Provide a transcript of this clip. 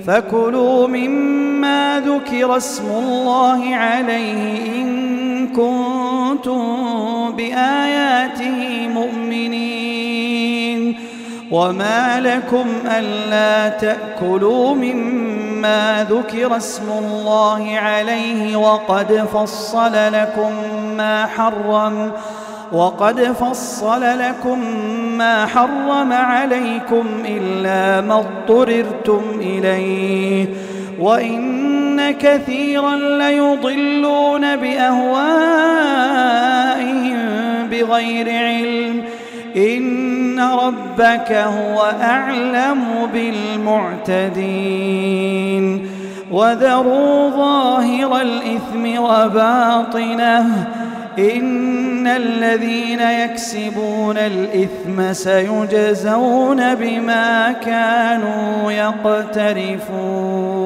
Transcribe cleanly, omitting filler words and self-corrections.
فكلوا مما ذكر اسم الله عليه إن كنتم بآياته مؤمنين. وما لكم ألا تأكلوا مما ذكر اسم الله عليه وقد فصل لكم ما حرم عليكم إلا ما اضطررتم إليه، وإن كثيرا ليضلون بأهوائهم بغير علم. إن ربك هو أعلم بالمعتدين. وذروا ظاهر الإثم وباطنه، إن الذين يكسبون الإثم سيجزون بما كانوا يقترفون.